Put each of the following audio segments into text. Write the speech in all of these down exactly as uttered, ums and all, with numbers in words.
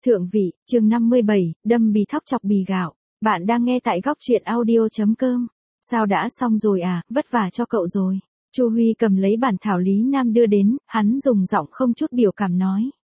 Thượng vị, chương năm mươi bảy, đâm bì thóc chọc bì gạo. Bạn đang nghe tại góc truyện audio.com. Sao đã xong rồi à, vất vả cho cậu rồi. Chu Huy cầm lấy bản thảo Lý Nam đưa đến, hắn dùng giọng không chút biểu cảm nói.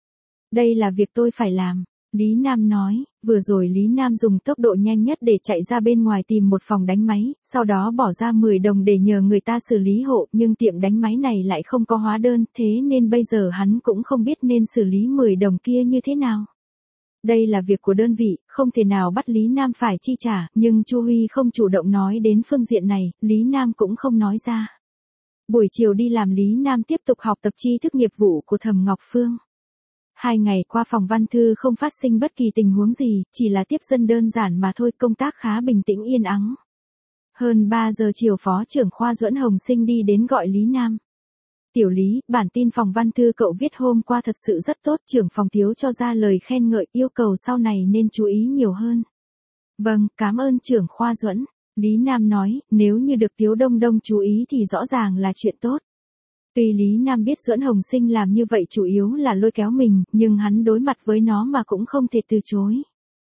Đây là việc tôi phải làm. Lý Nam nói, vừa rồi Lý Nam dùng tốc độ nhanh nhất để chạy ra bên ngoài tìm một phòng đánh máy, sau đó bỏ ra mười đồng để nhờ người ta xử lý hộ, nhưng tiệm đánh máy này lại không có hóa đơn, thế nên bây giờ hắn cũng không biết nên xử lý mười đồng kia như thế nào. Đây là việc của đơn vị, không thể nào bắt Lý Nam phải chi trả, nhưng Chu Huy không chủ động nói đến phương diện này, Lý Nam cũng không nói ra. Buổi chiều đi làm Lý Nam tiếp tục học tập tri thức nghiệp vụ của Thẩm Ngọc Phương. Hai ngày qua phòng văn thư không phát sinh bất kỳ tình huống gì, chỉ là tiếp dân đơn giản mà thôi, công tác khá bình tĩnh yên ắng. Hơn ba giờ chiều phó trưởng khoa Duẫn Hồng Sinh đi đến gọi Lý Nam. Tiểu Lý, bản tin phòng văn thư cậu viết hôm qua thật sự rất tốt, trưởng phòng Tiếu cho ra lời khen ngợi, yêu cầu sau này nên chú ý nhiều hơn. Vâng, cảm ơn trưởng khoa Duẫn. Lý Nam nói, nếu như được Tiếu Đông Đông chú ý thì rõ ràng là chuyện tốt. Tuy Lý Nam biết Duẫn Hồng Sinh làm như vậy chủ yếu là lôi kéo mình, nhưng hắn đối mặt với nó mà cũng không thể từ chối.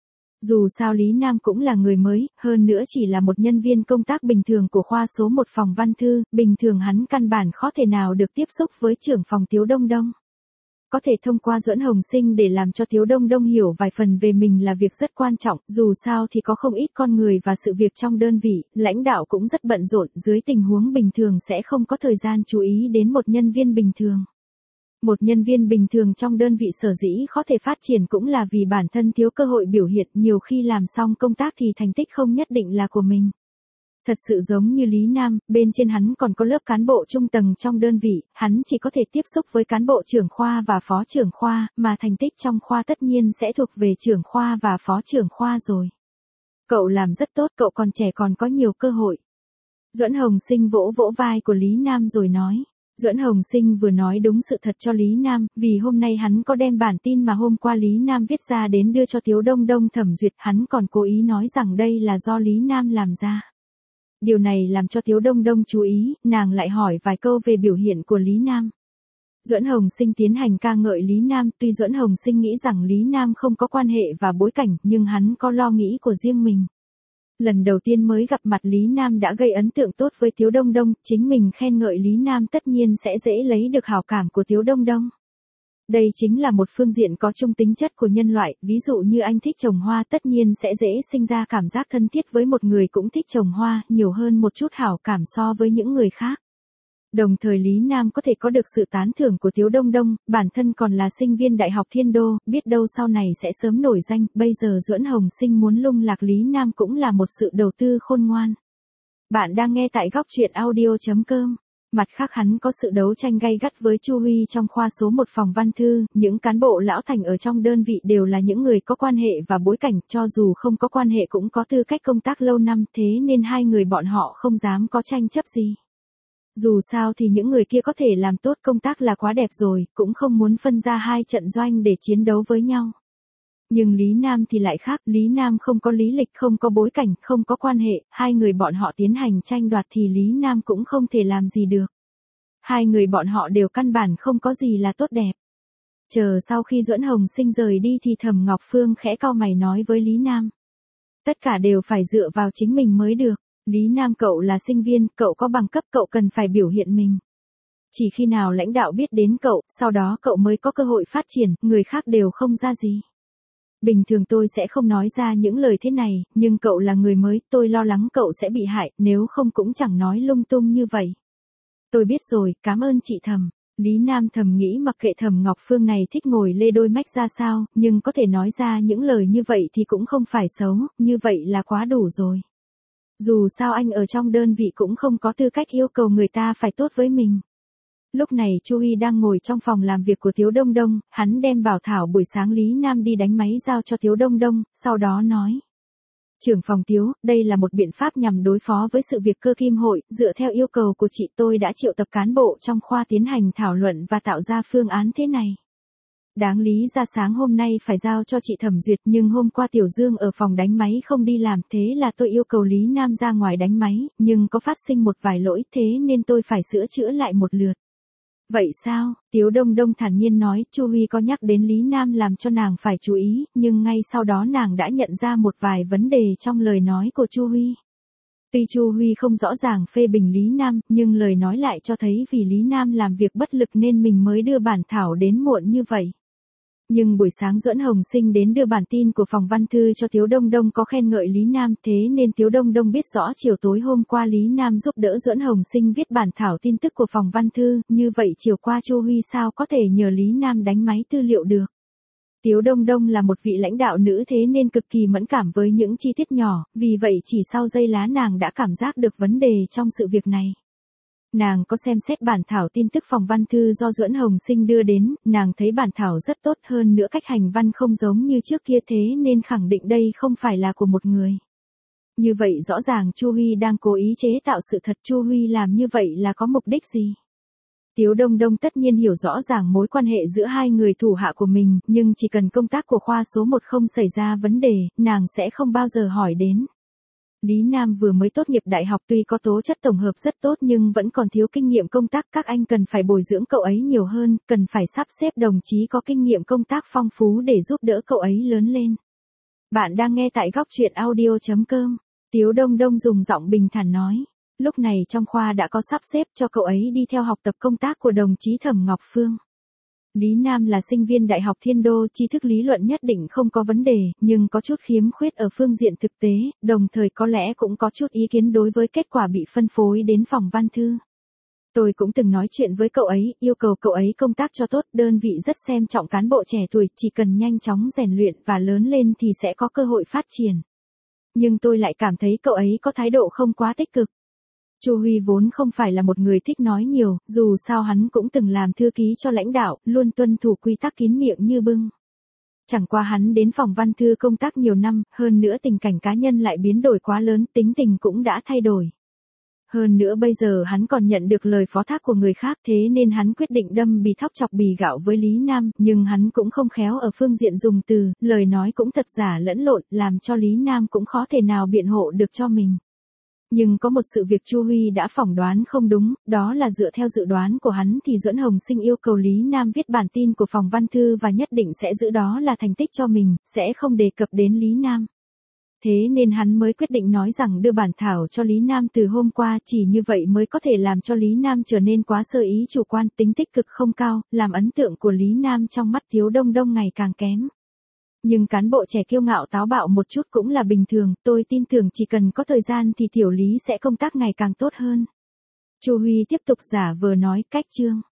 Dù sao Lý Nam cũng là người mới, hơn nữa chỉ là một nhân viên công tác bình thường của khoa số một phòng văn thư, bình thường hắn căn bản khó thể nào được tiếp xúc với trưởng phòng Tiếu Đông Đông. Có thể thông qua Duẫn Hồng Sinh để làm cho Tiếu Đông Đông hiểu vài phần về mình là việc rất quan trọng, dù sao thì có không ít con người và sự việc trong đơn vị, lãnh đạo cũng rất bận rộn, dưới tình huống bình thường sẽ không có thời gian chú ý đến một nhân viên bình thường. Một nhân viên bình thường trong đơn vị sở dĩ khó thể phát triển cũng là vì bản thân thiếu cơ hội biểu hiện, nhiều khi làm xong công tác thì thành tích không nhất định là của mình. Thật sự giống như Lý Nam, bên trên hắn còn có lớp cán bộ trung tầng trong đơn vị, hắn chỉ có thể tiếp xúc với cán bộ trưởng khoa và phó trưởng khoa, mà thành tích trong khoa tất nhiên sẽ thuộc về trưởng khoa và phó trưởng khoa rồi. Cậu làm rất tốt, cậu còn trẻ còn có nhiều cơ hội. Duẫn Hồng Sinh vỗ vỗ vai của Lý Nam rồi nói. Duẫn Hồng Sinh vừa nói đúng sự thật cho Lý Nam, vì hôm nay hắn có đem bản tin mà hôm qua Lý Nam viết ra đến đưa cho Tiếu Đông Đông thẩm duyệt, hắn còn cố ý nói rằng đây là do Lý Nam làm ra. Điều này làm cho Tiếu Đông Đông chú ý, nàng lại hỏi vài câu về biểu hiện của Lý Nam. Duẫn Hồng Sinh tiến hành ca ngợi Lý Nam, tuy Duẫn Hồng Sinh nghĩ rằng Lý Nam không có quan hệ và bối cảnh, nhưng hắn có lo nghĩ của riêng mình. Lần đầu tiên mới gặp mặt Lý Nam đã gây ấn tượng tốt với Tiếu Đông Đông, chính mình khen ngợi Lý Nam tất nhiên sẽ dễ lấy được hảo cảm của Tiếu Đông Đông. Đây chính là một phương diện có chung tính chất của nhân loại, ví dụ như anh thích trồng hoa tất nhiên sẽ dễ sinh ra cảm giác thân thiết với một người cũng thích trồng hoa, nhiều hơn một chút hảo cảm so với những người khác. Đồng thời Lý Nam có thể có được sự tán thưởng của Tiếu Đông Đông, bản thân còn là sinh viên Đại học Thiên Đô, biết đâu sau này sẽ sớm nổi danh, bây giờ Duẫn Hồng Sinh muốn lung lạc Lý Nam cũng là một sự đầu tư khôn ngoan. Bạn đang nghe tại góc truyện audio.com. Mặt khác hắn có sự đấu tranh gay gắt với Chu Huy trong khoa số một phòng văn thư, những cán bộ lão thành ở trong đơn vị đều là những người có quan hệ và bối cảnh, cho dù không có quan hệ cũng có tư cách công tác lâu năm, thế nên hai người bọn họ không dám có tranh chấp gì. Dù sao thì những người kia có thể làm tốt công tác là quá đẹp rồi, cũng không muốn phân ra hai trận doanh để chiến đấu với nhau. Nhưng Lý Nam thì lại khác, Lý Nam không có lý lịch, không có bối cảnh, không có quan hệ, hai người bọn họ tiến hành tranh đoạt thì Lý Nam cũng không thể làm gì được. Hai người bọn họ đều căn bản không có gì là tốt đẹp. Chờ sau khi Duẫn Hồng Sinh rời đi thì Thẩm Ngọc Phương khẽ cau mày nói với Lý Nam. Tất cả đều phải dựa vào chính mình mới được. Lý Nam, cậu là sinh viên, cậu có bằng cấp, cậu cần phải biểu hiện mình. Chỉ khi nào lãnh đạo biết đến cậu, sau đó cậu mới có cơ hội phát triển, người khác đều không ra gì. Bình thường tôi sẽ không nói ra những lời thế này, nhưng cậu là người mới, tôi lo lắng cậu sẽ bị hại, nếu không cũng chẳng nói lung tung như vậy. Tôi biết rồi, cảm ơn chị Thẩm. Lý Nam thầm nghĩ mặc kệ Thẩm Ngọc Phương này thích ngồi lê đôi mách ra sao, nhưng có thể nói ra những lời như vậy thì cũng không phải xấu, như vậy là quá đủ rồi. Dù sao anh ở trong đơn vị cũng không có tư cách yêu cầu người ta phải tốt với mình. Lúc này Chu Huy đang ngồi trong phòng làm việc của Tiếu Đông Đông, hắn đem bảo thảo buổi sáng Lý Nam đi đánh máy giao cho Tiếu Đông Đông, sau đó nói. Trưởng phòng Tiếu, đây là một biện pháp nhằm đối phó với sự việc cơ kim hội, dựa theo yêu cầu của chị tôi đã triệu tập cán bộ trong khoa tiến hành thảo luận và tạo ra phương án thế này. Đáng lý ra sáng hôm nay phải giao cho chị thẩm duyệt nhưng hôm qua Tiểu Dương ở phòng đánh máy không đi làm, thế là tôi yêu cầu Lý Nam ra ngoài đánh máy, nhưng có phát sinh một vài lỗi thế nên tôi phải sửa chữa lại một lượt. Vậy sao? Tiếu Đông Đông thản nhiên nói, Chu Huy có nhắc đến Lý Nam làm cho nàng phải chú ý, nhưng ngay sau đó nàng đã nhận ra một vài vấn đề trong lời nói của Chu Huy. Tuy Chu Huy không rõ ràng phê bình Lý Nam, nhưng lời nói lại cho thấy vì Lý Nam làm việc bất lực nên mình mới đưa bản thảo đến muộn như vậy. Nhưng buổi sáng Duẫn Hồng Sinh đến đưa bản tin của phòng văn thư cho Tiếu Đông Đông có khen ngợi Lý Nam, thế nên Tiếu Đông Đông biết rõ chiều tối hôm qua Lý Nam giúp đỡ Duẫn Hồng Sinh viết bản thảo tin tức của phòng văn thư, như vậy chiều qua Chu Huy sao có thể nhờ Lý Nam đánh máy tư liệu được. Tiếu Đông Đông là một vị lãnh đạo nữ thế nên cực kỳ mẫn cảm với những chi tiết nhỏ, vì vậy chỉ sau giây lá nàng đã cảm giác được vấn đề trong sự việc này. Nàng có xem xét bản thảo tin tức phòng văn thư do Duẫn Hồng Sinh đưa đến, nàng thấy bản thảo rất tốt, hơn nữa cách hành văn không giống như trước kia thế nên khẳng định đây không phải là của một người. Như vậy rõ ràng Chu Huy đang cố ý chế tạo sự thật. Chu Huy làm như vậy là có mục đích gì? Tiếu Đông Đông tất nhiên hiểu rõ ràng mối quan hệ giữa hai người thủ hạ của mình, nhưng chỉ cần công tác của khoa số một không xảy ra vấn đề, nàng sẽ không bao giờ hỏi đến. Lý Nam vừa mới tốt nghiệp đại học, tuy có tố chất tổng hợp rất tốt nhưng vẫn còn thiếu kinh nghiệm công tác, các anh cần phải bồi dưỡng cậu ấy nhiều hơn, cần phải sắp xếp đồng chí có kinh nghiệm công tác phong phú để giúp đỡ cậu ấy lớn lên. Bạn đang nghe tại góc truyện audio chấm com. Tiếu Đông Đông dùng giọng bình thản nói. Lúc này trong khoa đã có sắp xếp cho cậu ấy đi theo học tập công tác của đồng chí Thẩm Ngọc Phương. Lý Nam là sinh viên Đại học Thiên Đô, tri thức lý luận nhất định không có vấn đề, nhưng có chút khiếm khuyết ở phương diện thực tế, đồng thời có lẽ cũng có chút ý kiến đối với kết quả bị phân phối đến phòng văn thư. Tôi cũng từng nói chuyện với cậu ấy, yêu cầu cậu ấy công tác cho tốt, đơn vị rất xem trọng cán bộ trẻ tuổi, chỉ cần nhanh chóng rèn luyện và lớn lên thì sẽ có cơ hội phát triển. Nhưng tôi lại cảm thấy cậu ấy có thái độ không quá tích cực. Chu Huy vốn không phải là một người thích nói nhiều, dù sao hắn cũng từng làm thư ký cho lãnh đạo, luôn tuân thủ quy tắc kín miệng như bưng. Chẳng qua hắn đến phòng văn thư công tác nhiều năm, hơn nữa tình cảnh cá nhân lại biến đổi quá lớn, tính tình cũng đã thay đổi. Hơn nữa bây giờ hắn còn nhận được lời phó thác của người khác, thế nên hắn quyết định đâm bì thóc chọc bì gạo với Lý Nam, nhưng hắn cũng không khéo ở phương diện dùng từ, lời nói cũng thật giả lẫn lộn, làm cho Lý Nam cũng khó thể nào biện hộ được cho mình. Nhưng có một sự việc Chu Huy đã phỏng đoán không đúng, đó là dựa theo dự đoán của hắn thì Duẫn Hồng Sinh yêu cầu Lý Nam viết bản tin của phòng văn thư và nhất định sẽ giữ đó là thành tích cho mình, sẽ không đề cập đến Lý Nam. Thế nên hắn mới quyết định nói rằng đưa bản thảo cho Lý Nam từ hôm qua, chỉ như vậy mới có thể làm cho Lý Nam trở nên quá sơ ý chủ quan, tính tích cực không cao, làm ấn tượng của Lý Nam trong mắt Tiếu Đông Đông ngày càng kém. Nhưng cán bộ trẻ kiêu ngạo táo bạo một chút cũng là bình thường, tôi tin tưởng chỉ cần có thời gian thì tiểu Lý sẽ công tác ngày càng tốt hơn. Chu Huy tiếp tục giả vờ nói, cách chương.